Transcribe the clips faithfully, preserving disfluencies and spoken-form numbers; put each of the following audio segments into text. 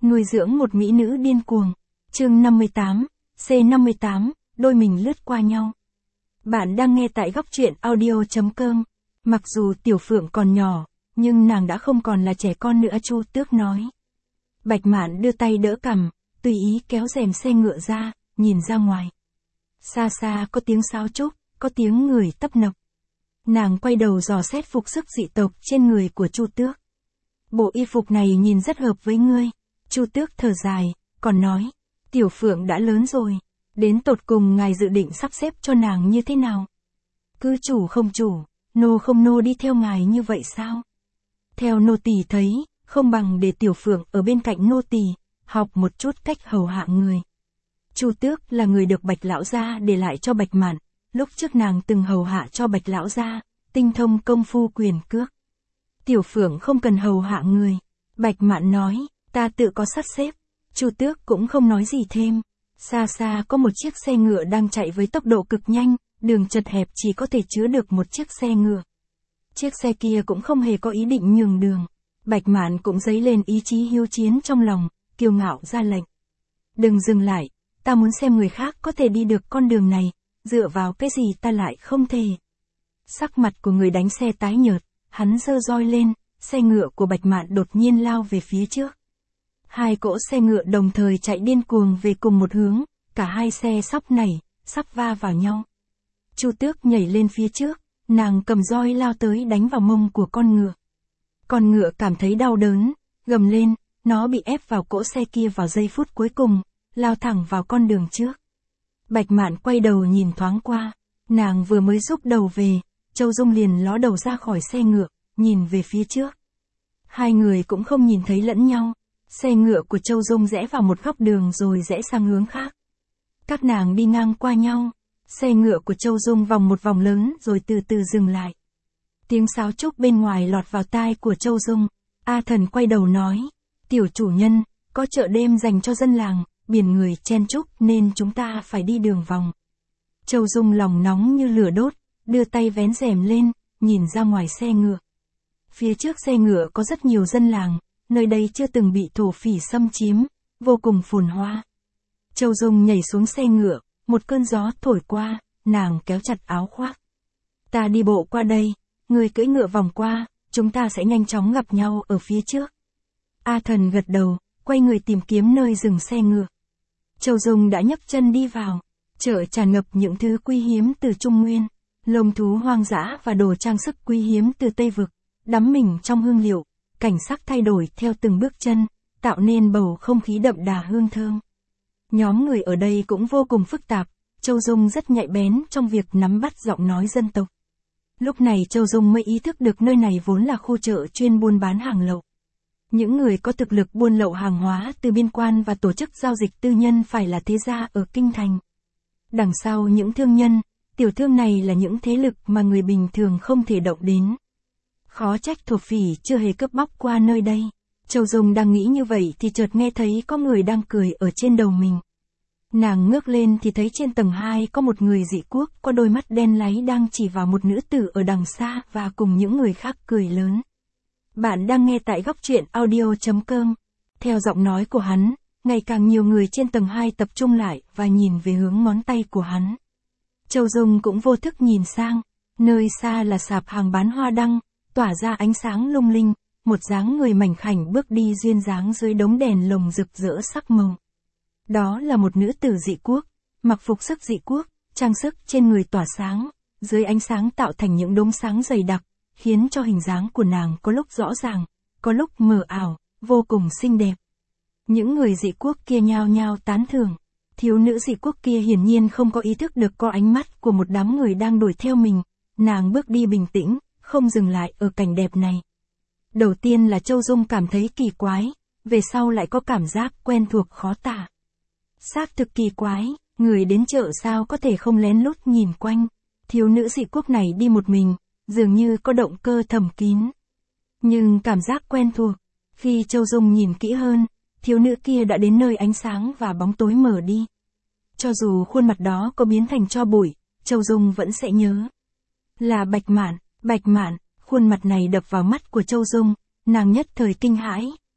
Nuôi dưỡng một mỹ nữ điên cuồng. Chương năm mươi tám, C năm mươi tám, đôi mình lướt qua nhau. Bạn đang nghe tại góc truyện audio chấm com. Mặc dù Tiểu Phượng còn nhỏ, nhưng nàng đã không còn là trẻ con nữa, Chu Tước nói. Bạch Mạn đưa tay đỡ cằm, tùy ý kéo rèm xe ngựa ra, nhìn ra ngoài. Xa xa có tiếng sáo trúc, có tiếng người tấp nập. Nàng quay đầu dò xét phục sức dị tộc trên người của Chu Tước. Bộ y phục này nhìn rất hợp với ngươi. Chu Tước thở dài, còn nói, Tiểu Phượng đã lớn rồi, đến tột cùng ngài dự định sắp xếp cho nàng như thế nào? Cứ chủ không chủ, nô không nô đi theo ngài như vậy sao? Theo nô tỳ thấy, không bằng để Tiểu Phượng ở bên cạnh nô tỳ, học một chút cách hầu hạ người. Chu Tước là người được Bạch lão gia để lại cho Bạch Mạn, lúc trước nàng từng hầu hạ cho Bạch lão gia, tinh thông công phu quyền cước. Tiểu Phượng không cần hầu hạ người. Bạch Mạn nói, ta tự có sắp xếp. Chu Tước cũng không nói gì thêm. Xa xa có một chiếc xe ngựa đang chạy với tốc độ cực nhanh, đường chật hẹp chỉ có thể chứa được một chiếc xe ngựa. Chiếc xe kia cũng không hề có ý định nhường đường. Bạch Mạn cũng dấy lên ý chí hiếu chiến trong lòng, kiêu ngạo ra lệnh. Đừng dừng lại, ta muốn xem người khác có thể đi được con đường này, dựa vào cái gì ta lại không thể. Sắc mặt của người đánh xe tái nhợt, hắn giơ roi lên, xe ngựa của Bạch Mạn đột nhiên lao về phía trước. Hai cỗ xe ngựa đồng thời chạy điên cuồng về cùng một hướng, cả hai xe sóc nảy, sắp va vào nhau. Chu Tước nhảy lên phía trước, nàng cầm roi lao tới đánh vào mông của con ngựa. Con ngựa cảm thấy đau đớn, gầm lên, nó bị ép vào cỗ xe kia vào giây phút cuối cùng, lao thẳng vào con đường trước. Bạch Mạn quay đầu nhìn thoáng qua, nàng vừa mới rút đầu về, Châu Dung liền ló đầu ra khỏi xe ngựa, nhìn về phía trước. Hai người cũng không nhìn thấy lẫn nhau, xe ngựa của Châu Dung rẽ vào một góc đường rồi rẽ sang hướng khác. Các nàng đi ngang qua nhau, xe ngựa của Châu Dung vòng một vòng lớn rồi từ từ dừng lại. Tiếng sáo trúc bên ngoài lọt vào tai của Châu Dung, A Thần quay đầu nói, tiểu chủ nhân, có chợ đêm dành cho dân làng, biển người chen chúc nên chúng ta phải đi đường vòng. Châu Dung lòng nóng như lửa đốt, đưa tay vén rèm lên, nhìn ra ngoài xe ngựa. Phía trước xe ngựa có rất nhiều dân làng, nơi đây chưa từng bị thổ phỉ xâm chiếm, vô cùng phồn hoa. Châu Dung nhảy xuống xe ngựa, một cơn gió thổi qua, nàng kéo chặt áo khoác. Ta đi bộ qua đây, người cưỡi ngựa vòng qua, chúng ta sẽ nhanh chóng gặp nhau ở phía trước. A Thần gật đầu, quay người tìm kiếm nơi dừng xe ngựa. Châu Dung đã nhấc chân đi vào, chợ tràn ngập những thứ quý hiếm từ Trung Nguyên, lông thú hoang dã và đồ trang sức quý hiếm từ Tây Vực, đắm mình trong hương liệu, cảnh sắc thay đổi theo từng bước chân, tạo nên bầu không khí đậm đà hương thơm. Nhóm người ở đây cũng vô cùng phức tạp, Châu Dung rất nhạy bén trong việc nắm bắt giọng nói dân tộc. Lúc này Châu Dung mới ý thức được nơi này vốn là khu chợ chuyên buôn bán hàng lậu. Những người có thực lực buôn lậu hàng hóa từ biên quan và tổ chức giao dịch tư nhân phải là thế gia ở kinh thành. Đằng sau những thương nhân, tiểu thương này là những thế lực mà người bình thường không thể động đến. Khó trách thổ phỉ chưa hề cướp bóc qua nơi đây. Châu Dung đang nghĩ như vậy thì chợt nghe thấy có người đang cười ở trên đầu mình. Nàng ngước lên thì thấy trên tầng hai có một người dị quốc có đôi mắt đen láy đang chỉ vào một nữ tử ở đằng xa và cùng những người khác cười lớn. Bạn đang nghe tại góc truyện audio chấm com. Theo giọng nói của hắn, ngày càng nhiều người trên tầng hai tập trung lại và nhìn về hướng ngón tay của hắn. Châu Dung cũng vô thức nhìn sang, nơi xa là sạp hàng bán hoa đăng, tỏa ra ánh sáng lung linh, một dáng người mảnh khảnh bước đi duyên dáng dưới đống đèn lồng rực rỡ sắc màu. Đó là một nữ tử dị quốc, mặc phục sức dị quốc, trang sức trên người tỏa sáng, dưới ánh sáng tạo thành những đốm sáng dày đặc, khiến cho hình dáng của nàng có lúc rõ ràng, có lúc mờ ảo, vô cùng xinh đẹp. Những người dị quốc kia nhao nhao tán thưởng. Thiếu nữ dị quốc kia hiển nhiên không có ý thức được có ánh mắt của một đám người đang đuổi theo mình, nàng bước đi bình tĩnh, không dừng lại ở cảnh đẹp này. Đầu tiên là Châu Dung cảm thấy kỳ quái, về sau lại có cảm giác quen thuộc khó tả. Xác thực kỳ quái, người đến chợ sao có thể không lén lút nhìn quanh. Thiếu nữ dị quốc này đi một mình, dường như có động cơ thầm kín. Nhưng cảm giác quen thuộc, khi Châu Dung nhìn kỹ hơn, thiếu nữ kia đã đến nơi ánh sáng và bóng tối mở đi. Cho dù khuôn mặt đó có biến thành tro bụi, Châu Dung vẫn sẽ nhớ. Là Bạch Mạn, Bạch Mạn, khuôn mặt này đập vào mắt của Châu Dung, nàng nhất thời kinh hãi,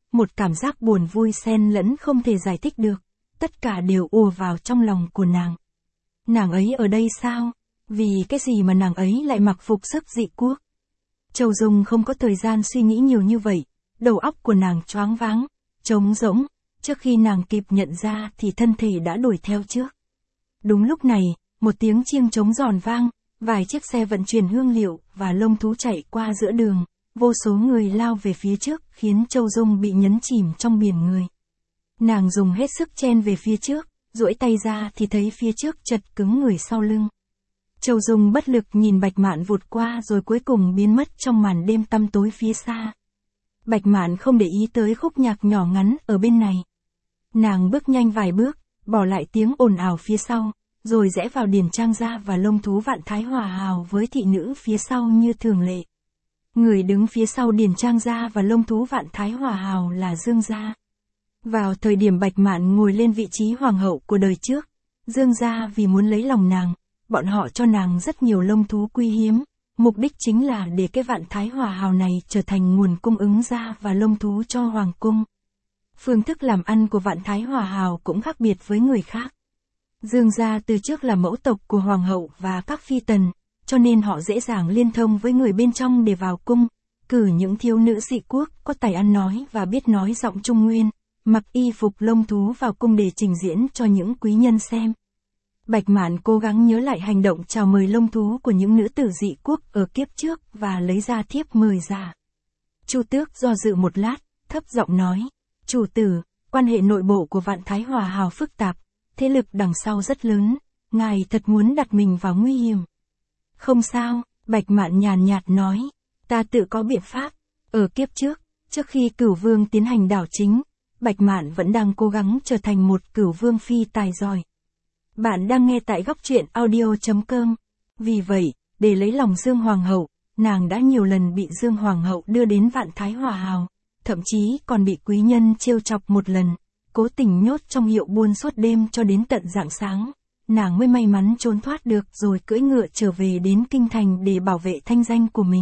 một cảm giác buồn vui xen lẫn không thể giải thích được, tất cả đều ùa vào trong lòng của nàng. Nàng ấy ở đây sao? Vì cái gì mà nàng ấy lại mặc phục sức dị quốc? Châu Dung không có thời gian suy nghĩ nhiều như vậy, đầu óc của nàng choáng váng, trống rỗng, trước khi nàng kịp nhận ra thì thân thể đã đuổi theo trước. Đúng lúc này, một tiếng chiêng trống giòn vang, vài chiếc xe vận chuyển hương liệu và lông thú chạy qua giữa đường, vô số người lao về phía trước khiến Châu Dung bị nhấn chìm trong biển người. Nàng dùng hết sức chen về phía trước, duỗi tay ra thì thấy phía trước chật cứng người sau lưng. Châu Dung bất lực nhìn Bạch Mạn vụt qua rồi cuối cùng biến mất trong màn đêm tăm tối phía xa. Bạch Mạn không để ý tới khúc nhạc nhỏ ngắn ở bên này. Nàng bước nhanh vài bước, bỏ lại tiếng ồn ào phía sau, rồi rẽ vào điền trang gia và lông thú Vạn Thái Hòa Hào với thị nữ phía sau như thường lệ. Người đứng phía sau điền trang gia và lông thú Vạn Thái Hòa Hào là Dương Gia. Vào thời điểm Bạch Mạn ngồi lên vị trí hoàng hậu của đời trước, Dương Gia vì muốn lấy lòng nàng, bọn họ cho nàng rất nhiều lông thú quý hiếm, mục đích chính là để cái Vạn Thái Hòa Hào này trở thành nguồn cung ứng da và lông thú cho hoàng cung. Phương thức làm ăn của Vạn Thái Hòa Hào cũng khác biệt với người khác. Dương Gia từ trước là mẫu tộc của hoàng hậu và các phi tần, cho nên họ dễ dàng liên thông với người bên trong để vào cung, cử những thiếu nữ dị quốc có tài ăn nói và biết nói giọng Trung Nguyên, mặc y phục lông thú vào cung để trình diễn cho những quý nhân xem. Bạch Mạn cố gắng nhớ lại hành động chào mời lông thú của những nữ tử dị quốc ở kiếp trước và lấy ra thiếp mời ra. Chu Tước do dự một lát, thấp giọng nói, chủ tử, quan hệ nội bộ của Vạn Thái Hòa Hào phức tạp, thế lực đằng sau rất lớn, ngài thật muốn đặt mình vào nguy hiểm. Không sao, Bạch Mạn nhàn nhạt nói, ta tự có biện pháp. Ở kiếp trước, trước khi Cửu Vương tiến hành đảo chính, Bạch Mạn vẫn đang cố gắng trở thành một Cửu Vương phi tài giỏi. Bạn đang nghe tại góc truyện audio chấm com. Vì vậy, để lấy lòng Dương Hoàng hậu, nàng đã nhiều lần bị Dương Hoàng hậu đưa đến Vạn Thái Hòa Hào, thậm chí còn bị quý nhân trêu chọc một lần, cố tình nhốt trong hiệu buôn suốt đêm cho đến tận rạng sáng. Nàng mới may mắn trốn thoát được rồi cưỡi ngựa trở về đến kinh thành để bảo vệ thanh danh của mình.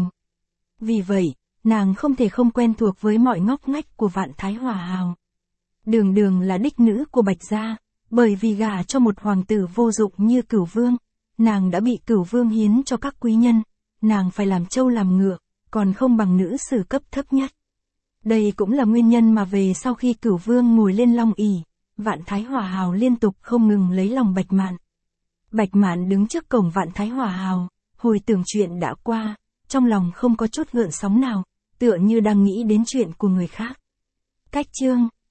Vì vậy, nàng không thể không quen thuộc với mọi ngóc ngách của Vạn Thái Hòa Hào. Đường Đường là đích nữ của Bạch gia, bởi vì gả cho một hoàng tử vô dụng như Cửu Vương, nàng đã bị Cửu Vương hiến cho các quý nhân, nàng phải làm trâu làm ngựa, còn không bằng nữ sử cấp thấp nhất. Đây cũng là nguyên nhân mà về sau khi Cửu Vương ngồi lên long ỷ, Vạn Thái Hòa Hào liên tục không ngừng lấy lòng Bạch Mạn. Bạch Mạn đứng trước cổng Vạn Thái Hòa Hào, hồi tưởng chuyện đã qua, trong lòng không có chút gợn sóng nào, tựa như đang nghĩ đến chuyện của người khác. Cách chương